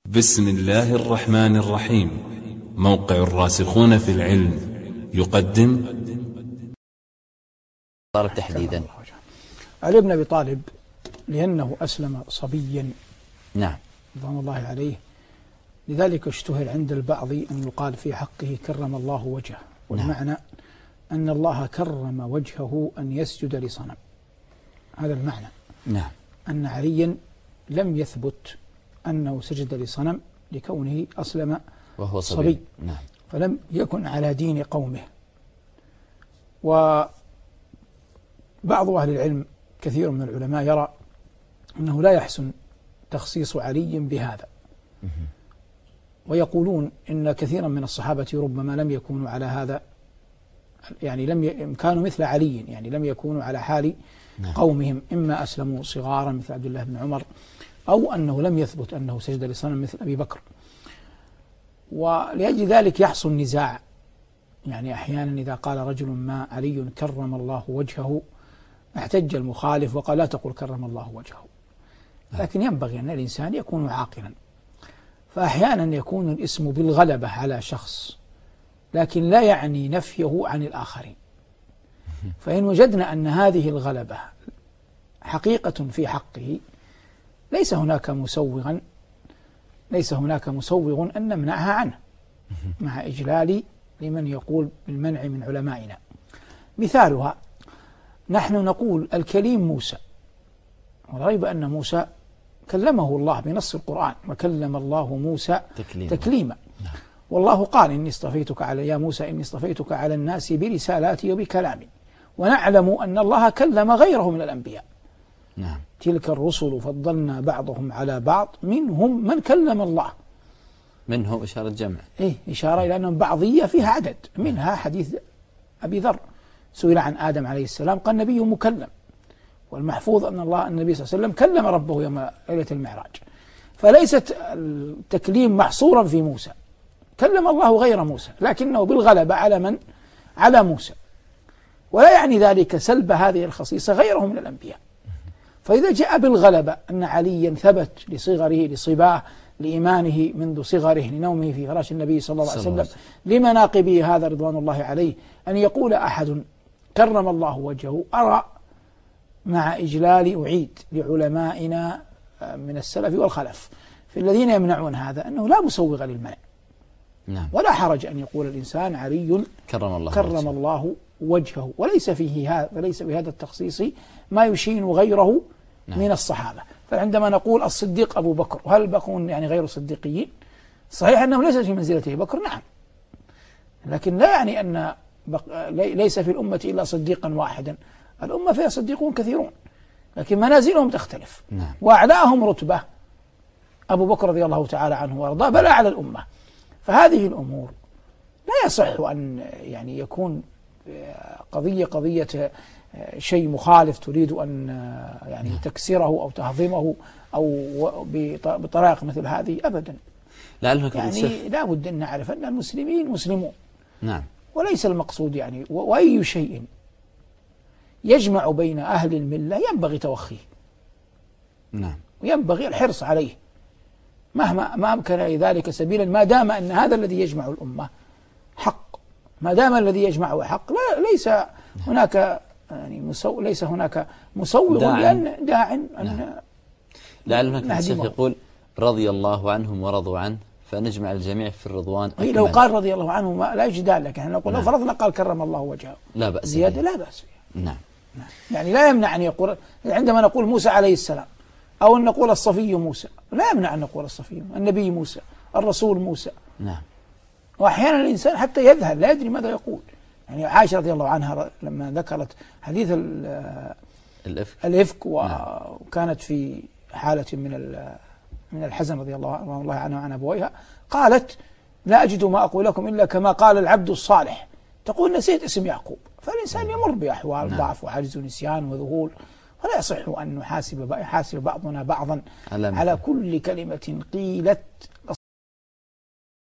بسم الله الرحمن الرحيم. موقع الراسخون في العلم يقدم طالب تحديدا علي بن أبي طالب لأنه أسلم صبيا نعم رضوان الله عليه، لذلك اشتهر عند البعض أن يقال في حقه كرم الله وجهه، والمعنى أن الله كرم وجهه أن يسجد لصنم. هذا المعنى. نعم. أن عليا لم يثبت أنه سجد لصنم لكونه أسلم وهو صبي. نعم. فلم يكن على دين قومه. وبعض أهل العلم كثير من العلماء يرى أنه لا يحسن تخصيص علي بهذا، ويقولون إن كثيرا من الصحابة ربما لم يكونوا على هذا، يعني كانوا مثل علي، يعني لم يكونوا على حال قومهم، إما أسلموا صغارا مثل عبد الله بن عمر، أو أنه لم يثبت أنه سجد لصنم مثل أبي بكر. ولأجل ذلك يحصل نزاع، يعني أحيانا إذا قال رجل ما علي كرم الله وجهه احتج المخالف وقال لا تقل كرم الله وجهه، لكن ينبغي أن الإنسان يكون عاقلا، فأحيانا يكون الاسم بالغلبة على شخص لكن لا يعني نفيه عن الآخرين. فإن وجدنا أن هذه الغلبة حقيقة في حقه ليس هناك مسوغ أن نمنعها عنه، مع إجلال لمن يقول بالمنع من علمائنا. مثالها نحن نقول الكليم موسى، ولا ريب أن موسى كلمه الله بنص القرآن، وكلم الله موسى تكليما. والله قال إني اصطفيتك يا موسى إني اصطفيتك على الناس برسالاتي وبكلامي، ونعلم أن الله كلم غيره من الأنبياء. نعم. تلك الرسل فضلنا بعضهم على بعض منهم من كلم الله. منهم إشارة جمع، إشارة إلى أنهم بعضية فيها عدد، منها حديث أبي ذر سئل عن آدم عليه السلام قال نبي مكلم، والمحفوظ أن النبي صلى الله عليه وسلم كلم ربه يوم ليلة المعراج. فليست التكليم محصورا في موسى، كلم الله غير موسى لكنه بالغلبة على موسى، ولا يعني ذلك سلب هذه الخصيصة غيره من الأنبياء. فإذا جاء بالغلبة أن عليا ثبت لصغره لصباه لإيمانه منذ صغره لنومه في فراش النبي صلى الله عليه وسلم لمناقبه هذا رضوان الله عليه، أن يقول أحد كرم الله وجهه، أرى مع إجلال أعيد لعلمائنا من السلف والخلف في الذين يمنعون هذا أنه لا مسوغ للمنع. نعم. ولا حرج أن يقول الإنسان علي كرم الله وجهه، وليس في هذا التخصيص ما يشين غيره من الصحابة. فعندما نقول الصديق أبو بكر، وهل الباقون يعني غير صديقيين؟ صحيح أنهم ليس في منزلة أبي بكر، نعم، لكن لا يعني أن ليس في الأمة إلا صديقا واحدا. الأمة فيها صديقون كثيرون لكن منازلهم تختلف. نعم. وأعلاهم رتبة أبو بكر رضي الله تعالى عنه وأرضاه، بل أعلى الأمة. فهذه الأمور لا يصح أن يعني يكون قضية شيء مخالف تريد أن يعني تكسره أو تهضمه أو بطرائق مثل هذه أبدا. يعني لا بد أن نعرف أن المسلمين مسلمون. نعم. وليس المقصود يعني وأي شيء يجمع بين أهل الملة ينبغي توخيه. نعم. وينبغي الحرص عليه مهما ما أمكن ذلك سبيلا، ما دام أن هذا الذي يجمع الأمة حق، ما دام الذي يجمعه حق ليس هناك يعني ليس هناك مسوغ لأن داع أن لعل الشيخ يقول رضي الله عنهم ورضوا عنه فنجمع الجميع في الرضوان أكمل. لو قال رضي الله عنه لا جدال، لكن احنا نقول لو فرضنا قال كرم الله وجهه لا بأس زيادة لا بأس فيها. نعم. يعني لا يمنع أن يقول عندما نقول موسى عليه السلام، أو أن نقول الصفي موسى، لا يمنع أن نقول الصفي النبي موسى الرسول موسى. نعم. وأحيانا الإنسان حتى يذهل لا يدري ماذا يقول. يعني عائشة رضي الله عنها لما ذكرت حديث الإفك وكانت في حالة من الحزن رضي الله عنها وعن أبويها، قالت لا أجد ما أقول لكم إلا كما قال العبد الصالح، تقول نسيت اسم يعقوب. فالإنسان يمر بأحوال ضعف وعجز ونسيان وذهول، ولا يصح أن يحاسب بعضنا بعضا على كل كلمة قيلت